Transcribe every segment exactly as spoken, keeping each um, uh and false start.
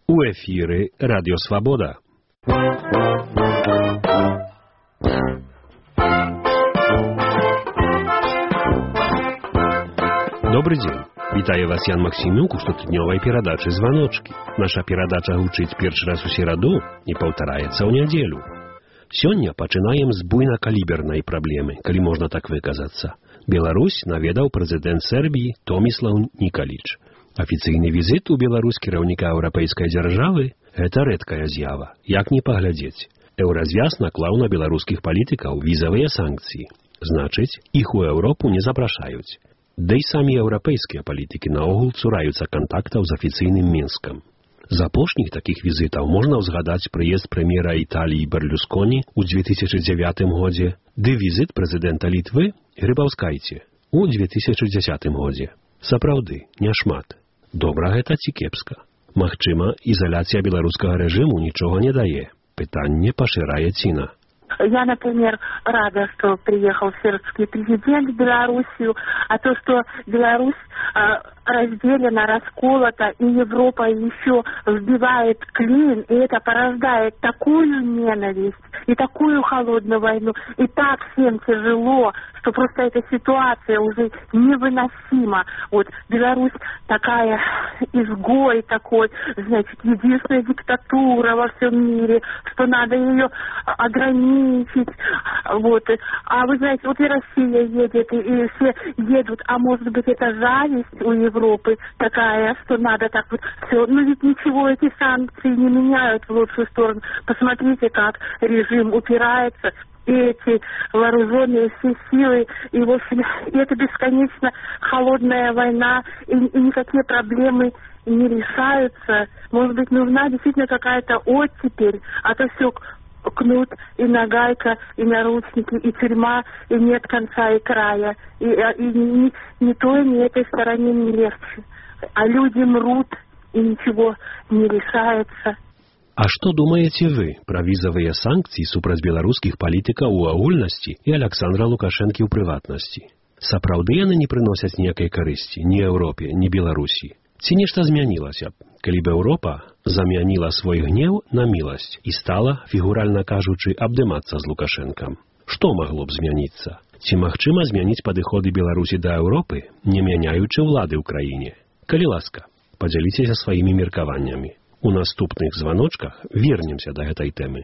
У эфіры Радіо Свабода. Добрый дзень. Вітаю вас Ян Максімюк у штотыднёвай перадачы «Званочкі». Наша перадача гучыць першы раз у сераду і паўтараецца ў нядзелю. Сёння пачынаем з буйнакалібернай праблемы, калі можна так выказацца. Беларусь наведаў прэзідэнт Сербіі Томіслав Нікаліч. Афіцыйны візіт у Беларусь кіраўніка еўрапейскай дзяржавы – гэта рэдкая з'ява. Як не паглядзець? Еўразвяз наклаў на беларускіх палітыкаў візавыя санкцыі. Значыць, іх у Еўропу не запрашаюць. Да і самі еўрапейскія палітыкі наогул цураюцца кантактаў з афіцыйным Мінскам. З апошніх такіх візітаў можна ўзгадаць прыезд прэм'ера Італіі Берлюсконі ў дзве тысячы дзявятым годзе, ды візіт прэзідэнта Літвы Грыбаўскайце ў дзве тысячы дзясятым годзе. Сапраўды, няшмат. Добра гэта ці кепска? Магчыма, изоляция белорусского режиму ничего не дае. Пытанне пашырае Ціна. Я, например, рада, что приехал сербский президент в Белоруссию, а то, что Беларусь э, разделена, расколота, и Европа еще вбивает клин, и это порождает такую ненависть и такую холодную войну, и так всем тяжело, что просто эта ситуация уже невыносима. Вот Беларусь такая изгой такой, значит, единственная диктатура во всем мире, что надо ее ограничить. Вот. А вы знаете, вот и Россия едет, и, и все едут, а может быть это зависть у Европы такая, что надо так вот все. Но ведь ничего эти санкции не меняют в лучшую сторону. Посмотрите, как режим упирается. И эти вооруженные все силы, и, в общем, и это бесконечно холодная война, и, и никакие проблемы не решаются. Может быть, нужна действительно какая-то оттепель, а то все кнут, и нагайка, и наручники, и тюрьма, и нет конца и края. И, и ни, ни той, ни этой стороне не легче. А люди мрут, и ничего не решается. А што думаеце вы пра візавыя санкцыі супраць беларускіх палітыкаў у агульнасці і Аляксандра Лукашэнкі ў прыватнасці? Сапраўды яны не прыносяць ніякай карысці ні Еўропе, ні Беларусі? Ці нешта змянілася б, калі б Еўропа замяніла свой гнеў на міласць і стала, фігуральна кажучы, абдымацца з Лукашэнкам? Што магло б змяніцца? Ці магчыма змяніць падыходы Беларусі да Еўропы, не мяняючы ўлады ў краіне? Калі ласка, падзяліцеся сваімі меркаваннямі. У наступных званочках вернемся да гэтай тэмы.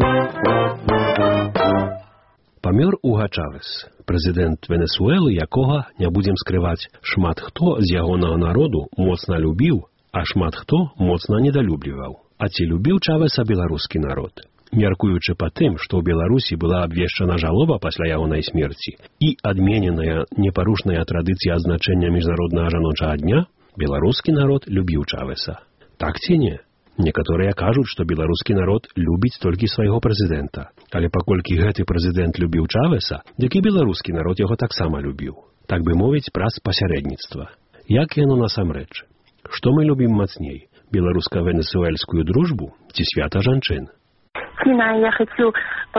Памёр Уга Чавес, прэзідэнт Венесуэлы, якога, не будзем скрываць, шмат хто з ягонага народу моцна любіў, а шмат хто моцна недалюбліваў. А ці любіў Чавеса беларускі народ? Мяркуючы па тым, што ў Беларусі была абвешчана жалоба пасля ягонай смерці і адмененая непарушная традыцыя адзначэння міжнароднага жаночага дня, беларускі народ любіў Чавеса. Так ці не? Некаторыя кажуць, што беларускі народ любіць толькі свайго прэзідэнта. Але паколькі гэты прэзідэнт любіў Чавеса, дык і беларускі народ яго таксама любіў. Так бы мовіць, праз пасярэдніцтва. Як яно насамрэч? Што мы любім мацней? Беларуска-венесуэльскую дружбу ці свята жанчын? Тина, я хочу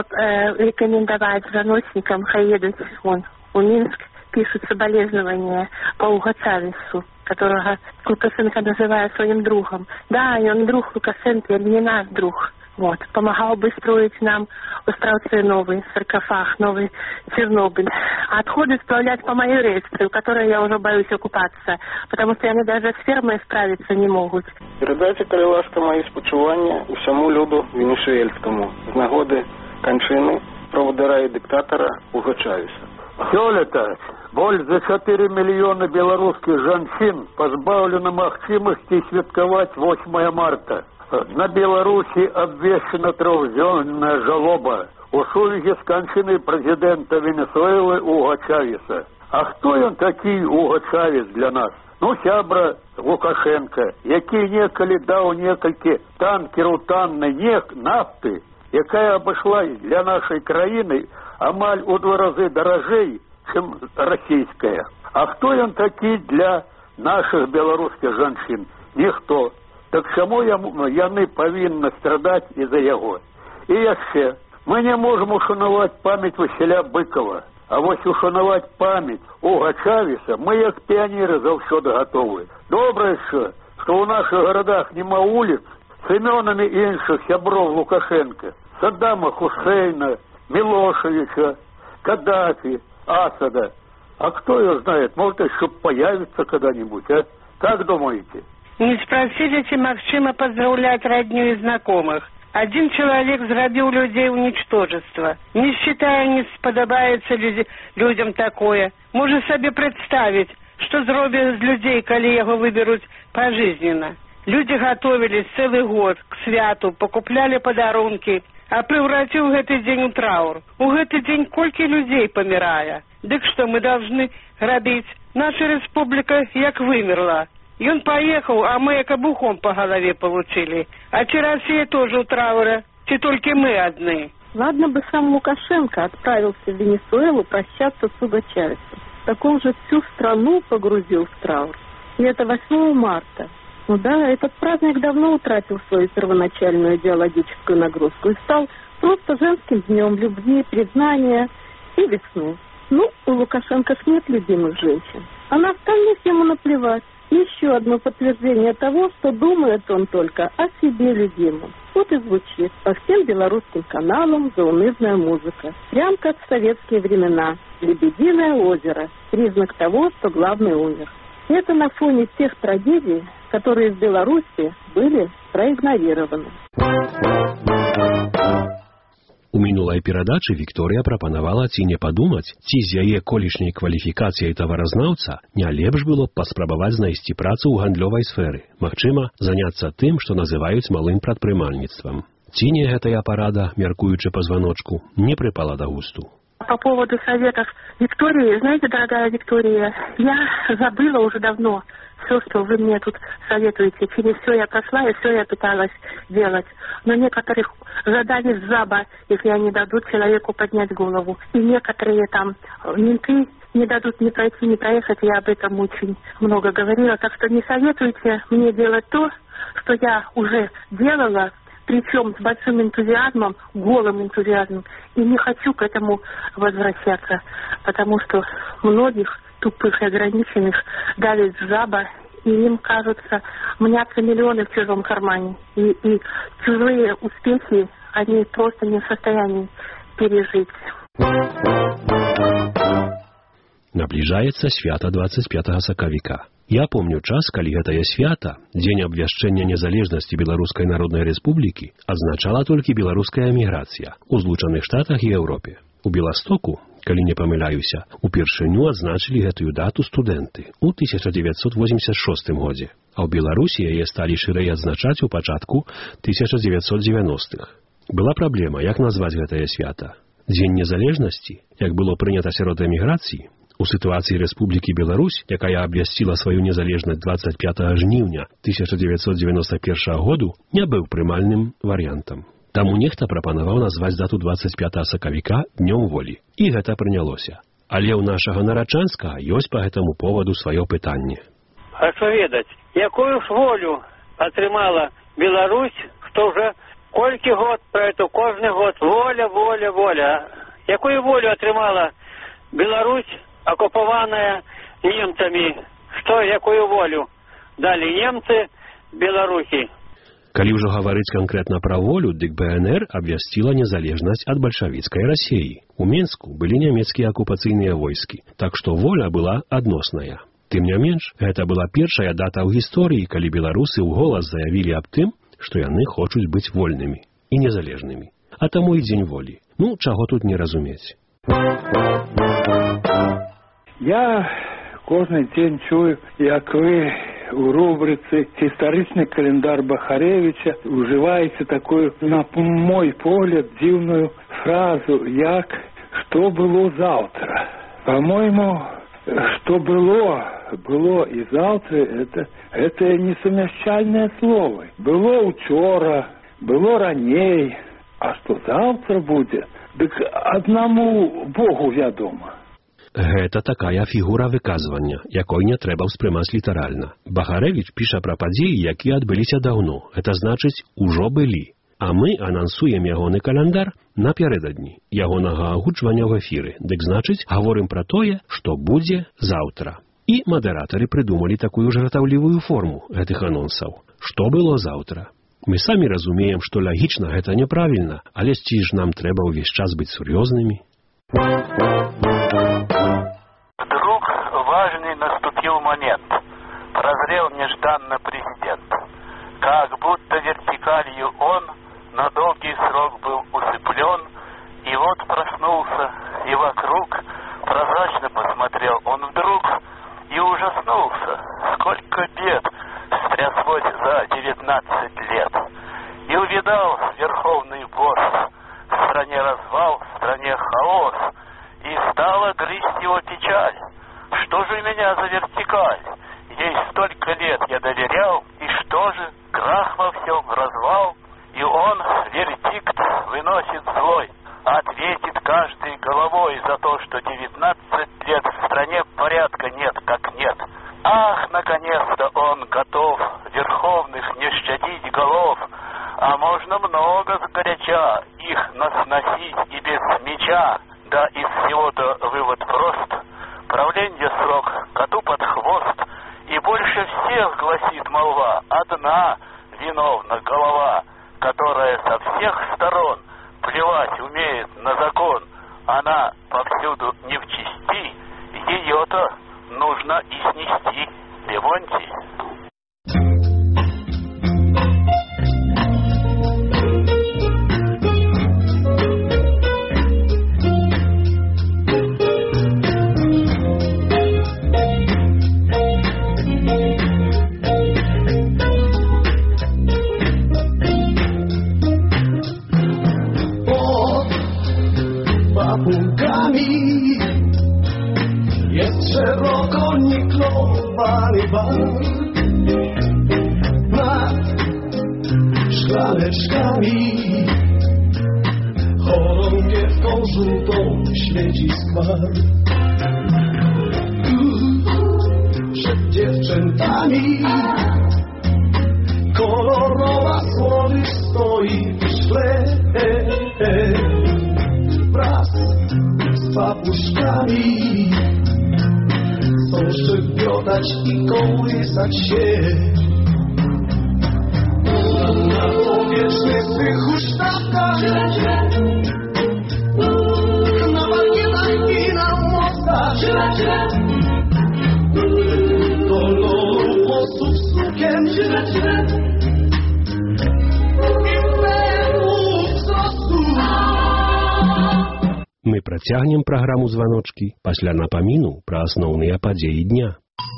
э, рекомендовать заносчикам, хай едут вон, у Минск, пишут соболезнования по Уго Чавесу, которого Лукашенко называет своим другом. Да, и он друг Лукашенко, или не наш друг. Вот. Помогал бы строить нам островцы новый, саркофаг, новый Чернобыль. А отходы сплавлять по моей речке, в которой я уже боюсь окупаться, потому что они даже с фермой справиться не могут. Передайте, коли ласка, мої спочування усьому люду венесуэльскому з нагоди кончини проводира і диктатора Уго Чавеса. Сёлета больш за чатыры мільёны беларускіх жанчын пазбаўлена магчымасці святкаваць восьмае марта. На Беларусі абвешчана трохдзённая жалоба у сувязі з канчынай прэзідэнта Венесуэлы Уго Чавеса. А хто ён такі Уго Чавес для нас? Ну, сябра Лукашенка, які некалі даў некалькі танкераў таннай нафты, якая абышла для нашай краіны амаль у два разы даражэй, чым расійская. А хто ён такі для наших беларускіх жанчын? Ніхто. Так чаму яны павінны страдаць і-за яго? І яшчэ, мы не можам ушанаваць памяць Васіля Быкова, а вось ушанаваць памяць Уга Чавеса мы як піянеры заўсёды гатовы. Добра яшчэ, што ў нашых гарадах няма вуліц з імёнамі іншых сяброў Лукашенка, Саддама Хусейна, Милошевича, Каддафи, Асада. А кто ее знает, может, еще появится когда-нибудь, а? Как думаете? Не спросили, ці магчыма поздравлять родню и знакомых. Один человек зрабіў людей уничтожества. Не считая, не сподобается люди, людям такое. Можешь себе представить, что зробят из людей, коли его выберут пожизненно. Люди готовились целый год к святу, покупляли подарунки, а превратил гэты день у траур. У гэты день колькі людей помирая. Дык что мы должны рабіць? Наша республика як вымерла. И он поехал, а мы кабухом по голове получили. А чи Россия тоже у траура, чи только мы одни? Ладно бы сам Лукашенко отправился в Венесуэлу прощаться с Уго Чавесом. Так он же всю страну погрузил в траур. И это восьмого марта. Ну да, этот праздник давно утратил свою первоначальную идеологическую нагрузку и стал просто женским днем любви, признания и весны. Ну, у Лукашенко ж нет любимых женщин, а на остальных ему наплевать. Еще одно подтверждение того, что думает он только о себе любимом. Вот и звучит по всем белорусским каналам заунывная музыка. Прям как в советские времена. «Лебединое озеро» – признак того, что главный умер. Это на фоне тех трагедий, которые в Беларуси были проигнорированы. У мінулай перадачы Вікторыя прапанавала ці не падумаць, ці з яе колішняй кваліфікацыяй таваразнаўца не лепш было б паспрабаваць знайсці працу ў гандлёвай сферы, магчыма, заняцца тым, што называюць малым прадпрымальніцтвам. Ці не гэтая парада, мяркуючы па званочку, не прыпала да густу. По поводу советов Виктории, знаете, дорогая Виктория, я забыла уже давно все, что вы мне тут советуете. Через все я прошла и все я пыталась делать. Но некоторых задали в жаба, если они дадут человеку поднять голову. И некоторые там менты не дадут ни пройти, ни проехать. Я об этом очень много говорила. Так что не советуйте мне делать то, что я уже делала, причем с большим энтузиазмом, голым энтузиазмом. И не хочу к этому возвращаться, потому что многих тупых и ограниченных давит жаба, и им кажется, мнятся миллионы в чужом кармане. И, и чужие успехи они просто не в состоянии пережить. Набліжаецца свята двадцать пятого сакавіка. Я помню час, калі гэтае свята, дзень абвяшчэння незалежнасці Беларускай Народнай Рэспублікі, азначала толькі беларуская эміграцыя ў Злучаных Штатах і Еўропе. У Беластоку, калі не памыляюся, упершыню адзначылі гэтую дату студэнты ў тысяча дзевяцьсот восемьдесят шостым годзе, а ў Беларусі яе сталі шырэй адзначаць у пачатку тысяча дзевяцьсот дзевяностых. Была праблема, як назваць гэтае свята. Дзень незалежнасці, як было прынята сярод эміграцыі, у сітуацыі Рэспублікі Беларусь, якая абвясціла сваю незалежнасць двадцать пятого жніўня тысяча дзевяцьсот девяносто первого году, не быў прымальным варыянтам. Таму нехта прапанаваў назваць дату двадцать пятого сакавіка днём волі. І гэта прынялося. Але ў нашага Нарачанскага ёсць па гэтаму поводу сваё пытанне. Хачу ведаць, якую ж волю атрымала Беларусь, што ўжо колькі год пра эту кожны год воля, воля, воля. Якую волю атрымала Беларусь, оккупованная немцами? Что, якую волю дали немцы Беларусі? Калі ўжо гаварыць канкрэтна пра волю, дык БНР абвясціла незалежнасць ад бальшавіцкай Расіі. У Менску былі нямецкія акупацыйныя войскі, так што воля была адносная. Тым не менш, гэта была першая дата ў гісторыі, калі беларусы ўголас заявілі аб тым, што яны хочуць быць вольнымі і незалежнымі. А таму і дзень волі. Ну, чаго тут не разумець. Я кожны дзень чую, як вы у рубрыцы «Гістарычны календар Бахаревича» уживаете такую, на мой погляд, дзіўную фразу, як «что было завтра». По-моему, что было, было и завтра, это, это несумяшчальные словы. Было учора, было раней, а что завтра будет, так одному Богу вядома. Гэта такая фігура выказвання, якой не трэба ўспрымаць літаральна. Бахарэвіч піша пра падзеі, якія адбыліся даўно. Гэта значыць, ужо былі. А мы анансуем ягоны каляндар напярэдадні ягонага агучвання ў эфіры. Дык значыць, гаворым пра тое, што будзе заўтра. І мадэратары прыдумалі такую жартаўлівую форму гэтых анонсаў. Што было заўтра? Мы самі разумеем, што лагічна гэта няправільна, але ці ж нам трэба ўвесь час быць сур'ёзнымі? Вдруг важный наступил момент. Прозрел нежданно президент. Как будто вертикалью он на долгий срок был усыплен, и вот проснулся, и вокруг прозрачно посмотрел он вдруг и ужаснулся. Сколько бед стряслось за девятнадцать лет. И увидал верховный босс, в стране развал, в стране хаос, и стала грызть его печаль. Что же у меня за вертикаль? Ей столько лет я доверял, и что же? Крах во всем, развал. И он, вердикт, выносит злой. Ответит каждый головой за то, что девятнадцать лет в стране порядка нет, как нет. Ах, наконец-то он готов верховных не щадить голов, а можно много сгоряча их насносить и без меча. Да из всего-то вывод прост. Правленье срок коту под хвост, и больше всех, гласит молва, одна виновна голова, которая со всех сторон плевать умеет на закон. Она повсюду не в чести, ее-то нужно и снести. Левонтий. Szeroko niklowany bar nad szklaneczkami, chorągiewką żółtą świeci skwar. Przed dziewczętami kolorowa słodycz stoi w szkle, wraz z papuszkami. Chcą szczebiotać i kołysać się. Na powierzchni swych huśtawkach, na parkietach i na mostach, koloru włosów sukien i perłów wzrostu. Мы працягнем праграму «Званочкі» пасля напаміну пра асноўныя падзеі дня.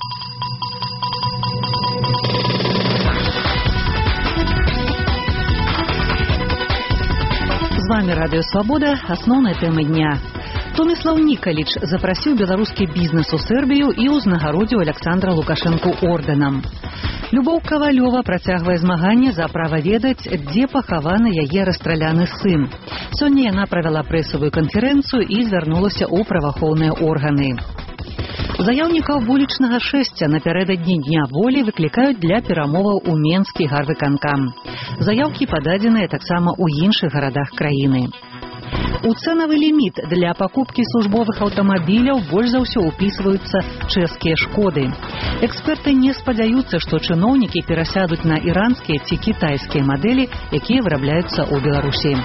З вами Радыё Свабода, асноўныя тэмы дня. Томіслаў Нікаліч запрасіў беларускі бізнес у Сербію і ўзнагародзіў Александра Лукашэнку ордэнам. Любоў Кавалёва працягвае змаганне за права ведаць, дзе пахаваны яе расстраляны сын. Сёння яна правяла прэсавую канферэнцыю і звярнулася ў праваахоўныя органы. Заяўнікаў вулічнага шэсця напярэдадні Дня волі выклікаюць для перамоваў у Менскі гарвыканкам. Заяўкі пададзеныя таксама ў іншых гарадах краіны. У цэнавы ліміт для пакупкі службовых аўтамабіляў больш за ўсё ўпісваюцца чэшскія шкоды. Эксперты не спадзяюцца, што чыноўнікі перасядуць на іранскія ці кітайскія мадэлі, якія вырабляюцца ў Беларусі.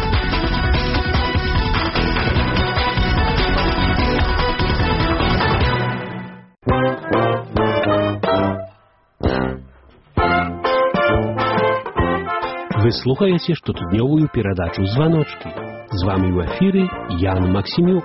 Вы слухаеце штотыднёвую перадачу «Званочкі». З вами ў эфіры Ян Максімюк.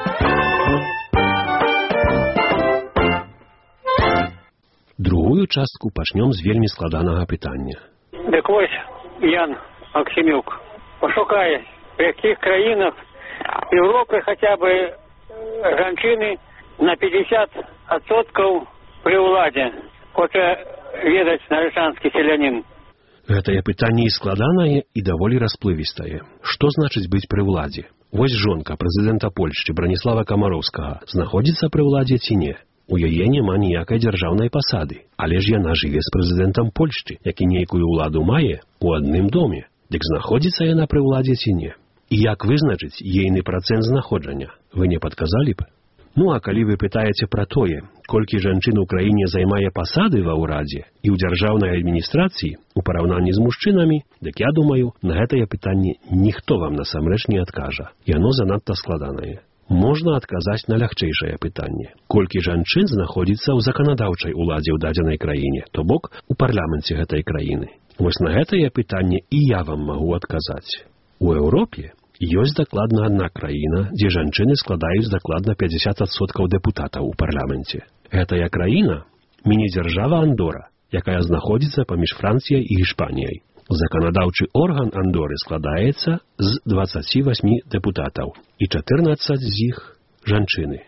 Другую частку пачнём з вельмі складанага пытання. Дык вось, Ян Максімюк, пашукай, в якіх краінах Европы хаця бы жанчыны на пятьдесят процентов пры ўладзе. Хоча ведаць нарышанскі селянін. Гэтае пытанне і складанае, і даволі расплывістае. Што значыць быць пры ўладзе? Вось жонка прэзідэнта Польшчы Браніслава Камароўскага знаходзіцца пры ўладзе ці не? У яе няма ніякай дзяржаўнай пасады, але ж яна жыве з прэзідэнтам Польшчы, які нейкую ўладу мае у адным доме. Дык знаходзіцца яна пры ўладзе ці не? І як вызначыць ейны працэнт знаходжання? Вы не падказалі б? Ну, а калі вы пытаеце пра тое, колькі жанчын у краіне займае пасады ва ўрадзе і ў дзяржаўнай адміністрацыі у параўнанні з мужчынамі, дык я думаю, на гэтае пытанне ніхто вам насамрэч не адкажа. Яно занадта складанае. Можна адказаць на лягчэйшае пытанне. Колькі жанчын знаходзіцца ў заканадаўчай уладзе ў дадзенай краіне, то бок у парламенце гэтай краіны. Вось на гэтае пытанне і я вам магу адказаць. У Еўропе ёсць дакладна адна краіна, дзе жанчыны складаюць дакладна пяцьдзесят адсоткаў дэпутатаў у парламенце. Гэтая краіна – міні-дзяржава Андора, якая знаходзіцца паміж Францыяй і Іспаніяй. Заканадаўчы орган Андоры складаецца з дваццаці васьмі дэпутатаў, і чатырнаццаць з іх жанчыны.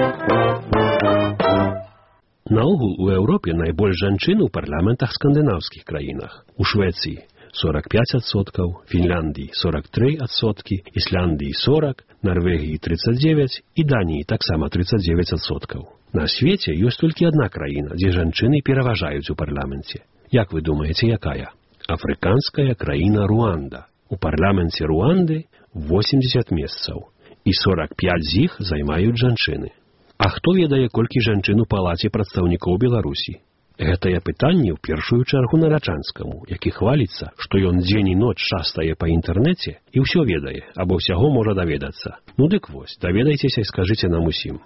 Наогул у Еўропе найбольш жанчын у парламентах скандынаўскіх краінах. У Швецыі сорок пять адсоткаў, Фінляндіі сорок три адсоткі, Ісляндіі сорок, Нарвегіі тридцать девять і Даніі таксама тридцать девять адсоткаў. На свеце ёсць толькі адна краіна, дзе жанчыны пераважаюць у парламенце. Як вы думаеце, якая? Афрыканская краіна Руанда. У парламенце Руанды восемьдесят месцаў, і сорок пять з іх займаюць жанчыны. А хто ведае, колькі жанчын у палаце прадстаўнікоў Беларусі? Гэтае пытанне ў першую чаргу Нарачанскаму, які хваліцца, што ён дзень і ноч шастае па інтэрнэце і ўсё ведае, або ўсяго можа даведацца. Ну дык вось, даведайцеся і скажыце нам усім.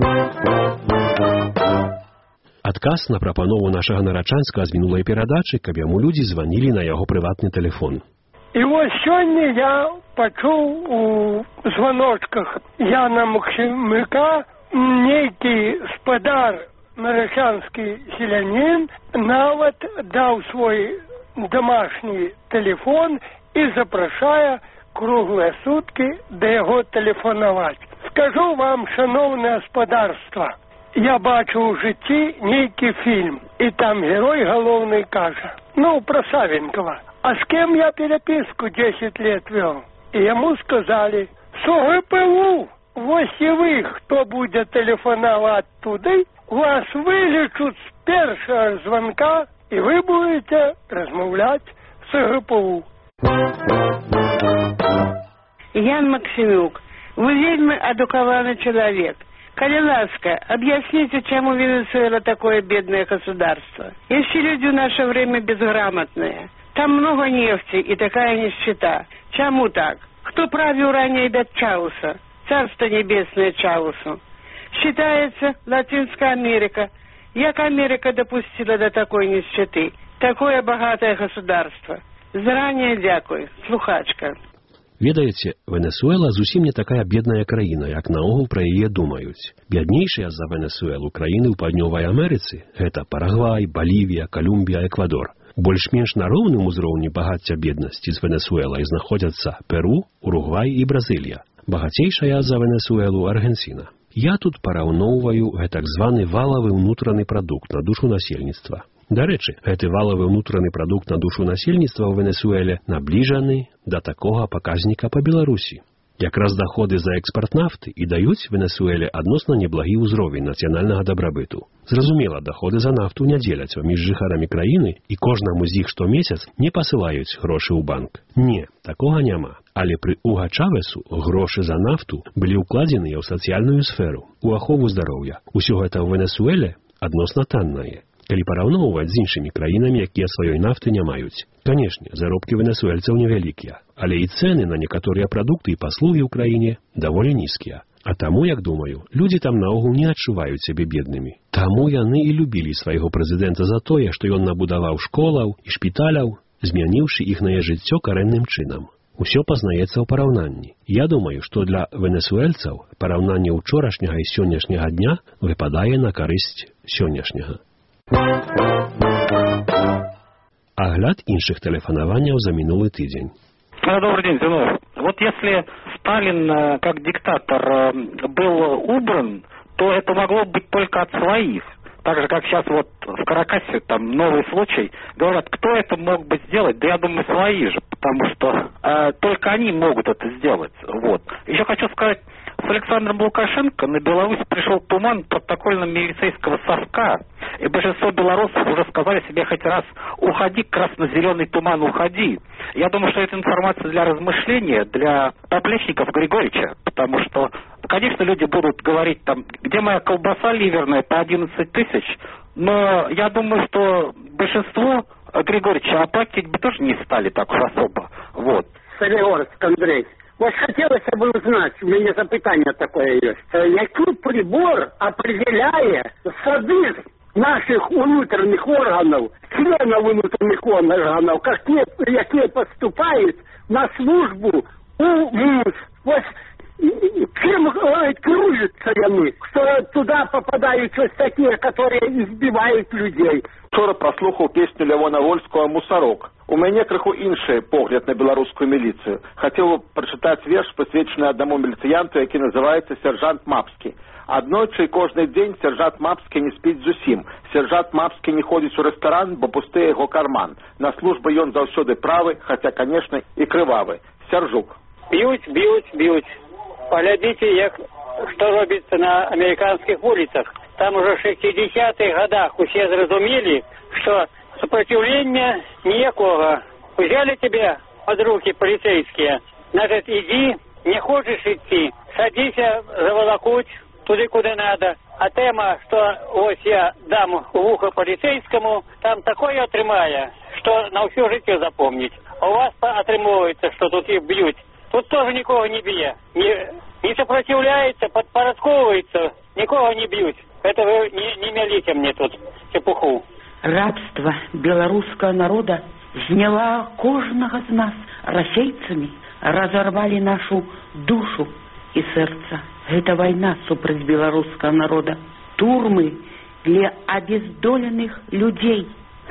Адказ на прапанову нашага Нарачанскага з мінулай перадачы, каб яму людзі званілі на яго прыватны тэлефон. І вось сёння я пачуў у званочках Яна Максімюка, нейкі спадар нарачанскі селянін нават даў свой домашні тэлефон і запрашае круглыя суткі да яго тэлефанаваць. Скажу вам, шановне гаспадарства, я бачу ў жыцці нейкі фільм, і там герой галоўны кажа, ну, пра Савенкова, а з кем я переписку десять лет вёл? І яму сказалі, с О Гэ Пэ У, вось і вы, хто будзе тэлефанаваць туды, вас вылечуць з першага званка, і вы будете размаўляць з О Гэ Пэ У. Ян Максимюк, вы вельмі адукаваны чалавек. Коли ласка, объясните, чему Венесуэла такое бедное государство. Если люди в наше время безграмотные, там много нефти и такая нищета. Чему так? Кто правил ранее до Чауса? Царство небесное Чаусу. Считается Латинская Америка. Як Америка допустила до такой нищеты? Такое богатое государство. Заранее дякую. Слухачка. Ведаеце, Венесуэла зусім не такая бедная краіна, як наогул пра яе думаюць. Бяднейшыя за Венесуэлу краіны ў Паўднёвай Амерыцы – гэта Парагвай, Балівія, Калумбія, Эквадор. Больш-менш на роўным узроўні багацця беднасці з Венесуэлай знаходзяцца Перу, Уругвай і Бразылія. Багацейшая за Венесуэлу Аргенціна. Я тут параўноўваю гэтак званы валавы ўнутраны прадукт на душу насельніцтва. Дарэчы, гэты валавы ўнутраны прадукт на душу насельніцтва ў Венесуэле набліжаны да такога паказніка па Беларусі. Якраз даходы за экспарт нафты і даюць Венесуэле адносна неблагі ўзровень нацыянальнага дабрабыту. Зразумела, даходы за нафту не дзеляць паміж жыхарамі краіны і кожнаму з іх штомесяц не пасылаюць грошы ў банк. Не, такога няма. Але пры Уга Чавесу грошы за нафту былі ўкладзеныя ў сацыяльную сферу, у ахову здароўя. Усё гэта ў Венесуэле адносна таннае. Калі параўноўваць з іншымі краінамі, якія сваёй нафты не маюць. Канешне, заробкі венесуэльцаў невялікія, але і цэны на некаторыя прадукты і паслугі ў краіне даволі нізкія. А таму, як думаю, людзі там наогул не адчуваюць сябе беднымі. Таму яны і любілі свайго прэзідэнта за тое, што ён набудаваў школаў і шпіталяў, змяніўшы іхнае жыццё карэнным чынам. Усё пазнаецца ў параўнанні. Я думаю, што для венесуэльцаў параўнанне ўчорашняга і сённяшняга дня выпадае на карысць сённяшняга. Огляд іншых тэлефанаванняў за мінулы тыдзень. Добрый день, Зинов. Вот если Сталин как диктатор был убран, то это могло быть только от своих. Так же, как сейчас вот в Каракасе, там новый случай, говорят, кто это мог бы сделать? Да я думаю, свои же, потому что э, только они могут это сделать. Вот. Еще хочу сказать, с Александром Лукашенко на Беларусь пришел туман протокольно-милицейского совка, и большинство белорусов уже сказали себе хоть раз: уходи, красно-зеленый туман, уходи. Я думаю, что это информация для размышления, для поплечников Григорьевича, потому что конечно, люди будут говорить там, где моя колбаса ливерная по одиннадцать тысяч, но я думаю, что большинство Григорьевича оплатить бы тоже не стали так уж особо. Вот. Солигорск, Андрей. Вот хотелось бы узнать, у меня запитание такое есть. Який прибор определяет сады наших внутренних органов, членов внутренних органов, какие, какие поступают на службу у МУС. Вот чем керуются они, что туда попадают вот такие, которые избивают людей. Вчора прослухав песню Лявона Вольского «Мусорок». У мяне крыху іншы погляд на беларускую міліцыю. Хацеў прачытаць верш, прысвечаны аднаму міліцыянту, які называецца сержант Мапскі. Аднойчы кожны дзень сержант Мапскі не спіць зусім. Сержант Мапскі не ходзіць у рэстаран, бо пусты яго карман. На службы ён заўсёды правы, хаця, канешне, і крывавы. Сержук. Б'юць, б'юць, б'юць. Паглядзіце, як што робіцца на амерыканскіх вуліцах. Там уже в шестидесятых годах усе зразумелі, что сопротивления никакого. Взяли тебя под руки полицейские, значит, иди, не хочешь идти, садись, заволокуть туда, куда надо. А тема, что вот я дам в ухо полицейскому, там такое отрымая, что на всю жизнь запомнить. А у вас отрымывается, что тут их бьют. Тут тоже никого не бьет, не, не сопротивляется, подпорядковывается, никого не бьют. Это вы не, не мелите мне тут чепуху. Рабство белорусского народа зняла кожного з нас расейцами, разорвали нашу душу и сердце. Это война супраць белорусского народа. Турмы для обездоленных людей.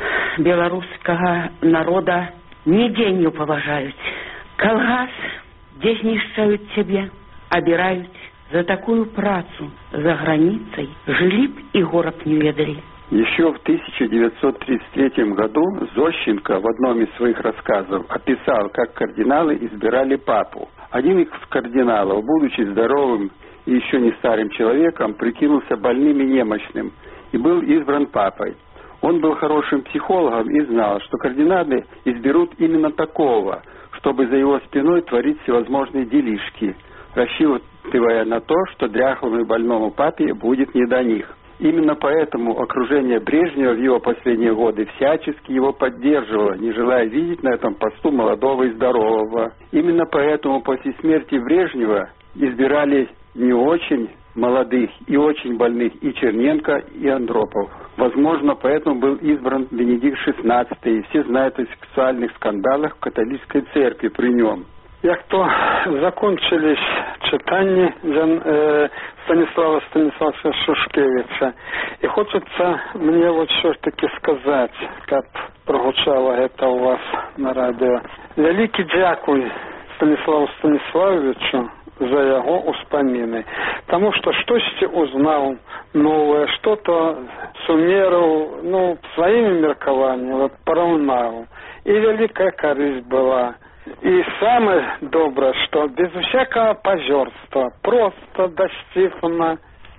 Белорусского народа нигде не поважают. Калгас, где знішчают себе, обирают. За такую працу за границей жили б и город не ведали. Еще в тысяча девятьсот тридцать третьем году Зощенко в одном из своих рассказов описал, как кардиналы избирали папу. Один из кардиналов, будучи здоровым и еще не старым человеком, прикинулся больным и немощным и был избран папой. Он был хорошим психологом и знал, что кардиналы изберут именно такого, чтобы за его спиной творить всевозможные делишки, рассчитывая на то, что дряхлому и больному папе будет не до них. Именно поэтому окружение Брежнева в его последние годы всячески его поддерживало, не желая видеть на этом посту молодого и здорового. Именно поэтому после смерти Брежнева избирали не очень молодых и очень больных и Черненко, и Андропов. Возможно, поэтому был избран Бенедикт шестнадцатый, и все знают о сексуальных скандалах в католической церкви при нем. Як то закончились читання э, Станислава Станиславовича Шушкевича. И хочется мне вот все-таки сказать, как прогучало это у вас на радио. Великий дякуй Станиславу Станиславовичу за его успомины. Потому что что-то узнал новое, что-то суммировал, ну, своими меркованиями, вот, поравнал. И великая корысть была. И самое доброе, что без всякого позерства, просто доступно,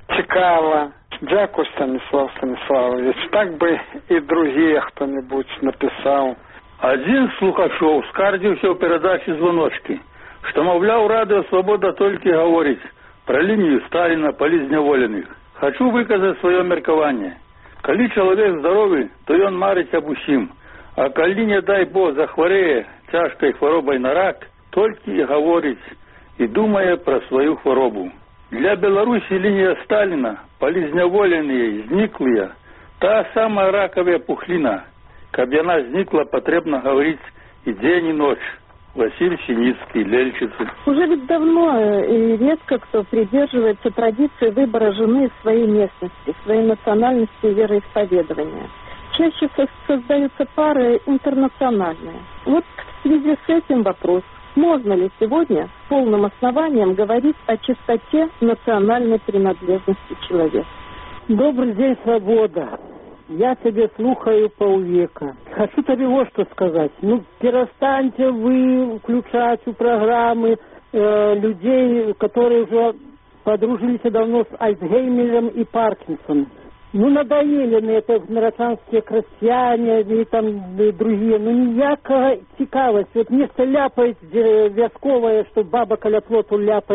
цікаво. Дякую, Станислав Станиславович. Так бы и другие кто-нибудь написал. Один з слухачоў скардзіўся ў перадачі «Звоночки», што, маўляў, радыё «Свабода» толькі гаворыць пра лінію Сталіна палізняволеных. Хачу выказаць сваё меркаванне. Калі чалавек здаровы, то ён марыць аб усім. А калі, не дай Бог, захварэе цяжкай хваробай на рак, толькі і гаворыць і думае пра сваю хваробу. Для Беларусі лінія Сталіна, палізняволеныя, зніклыя, та самая ракавая пухліна. Каб яна знікла, патрэбна гаварыць і дзень, і ноч. Василий Синицкий, Лельчицы. Уже ведь давно и редко кто придерживается традиции выбора жены из своей местности, своей национальности и вероисповедования. Чаще создаются пары интернациональные. Вот в связи с этим вопрос. Можно ли сегодня с полным основанием говорить о чистоте национальной принадлежности человека? Добрый день, свобода. Я тебе слухаю полвека. Хочу тебе вот что сказать. Ну, перестаньте вы включать у программы э, людей, которые уже подружились давно с Альцгеймером и Паркинсоном. Ну, надоели на это нарочанские крестьяне и там и другие. Ну, ніякого цікавости. Вот нечто ляпает вязковое, что баба каля плоту ляпает.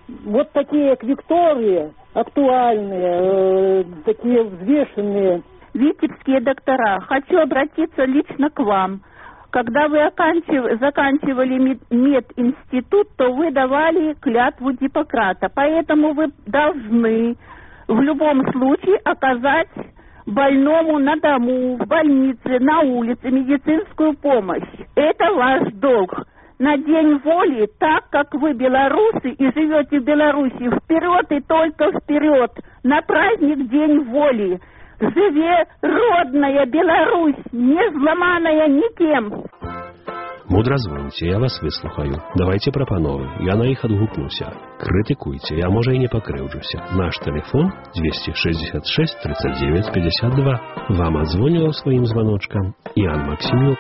вот такие, как Виктория, актуальные, э, такие взвешенные. Витебские доктора, хочу обратиться лично к вам. Когда вы оканчив... заканчивали мед... мединститут, то вы давали клятву Гиппократа. Поэтому вы должны в любом случае оказать больному на дому, в больнице, на улице медицинскую помощь. Это ваш долг. На День воли, так как вы белорусы и живете в Беларуси, вперед и только вперед, на праздник День воли. Живе родная Беларусь, не зламаная никем. Мудра звоніце, я вас выслухаю. Давайте прапановы, я на іх адгукнуся. Крытыкуйце, я можа і не пакрыўджуся. Наш телефон двести шестьдесят шесть тридцать девять пятьдесят два. Вам адзвоніваў сваім званочкам Ян Максимюк.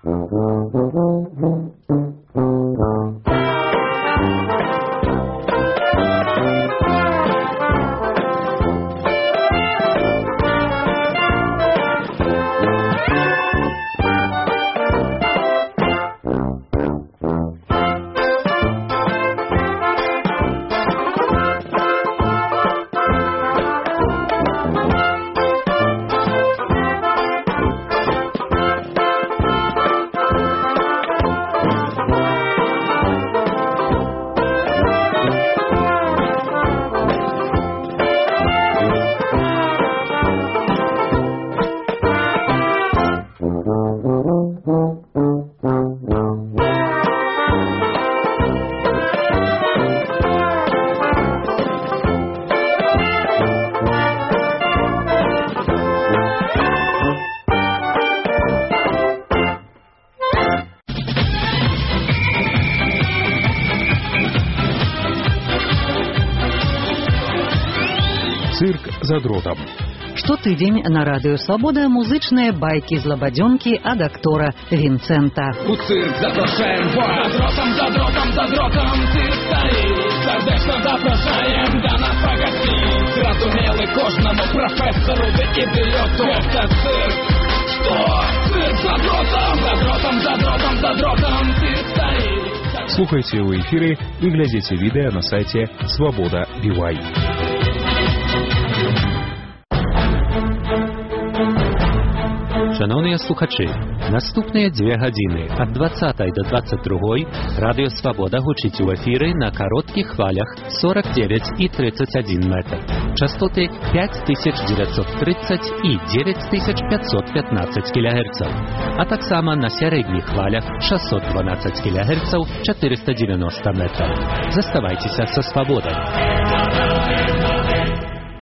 Цирк за дротом. Штотыдзень на радыё Свабода музычныя байкі-злабадзёнкі ад актора Вінцэнта. У цирк запрошаем за дротом, за дротом, за дротом цирк стоит. Сердечно запрошаем до нас погостить. Зразумелы кожному профессору да идиоту. Это цирк. Что? Цирк за дротом, за дротом, за дротом, за дротом цирк стоит. Слухайте у эфире и глядите видео на сайте Свобода би вай. Шановні слухачі, наступні дві години від двадцятої до двадцять другої Радіо Свобода гучить у ефірі на коротких хвалях сорок дев'ять і тридцять один метр. Частоти п'ять тисяч дев'ятсот тридцять і дев'ять тисяч п'ятсот п'ятнадцять кілогерців, а так само на середніх хвалях шістсот дванадцять кілогерців чотириста дев'яносто метрів. Заставайтеся со Свободою.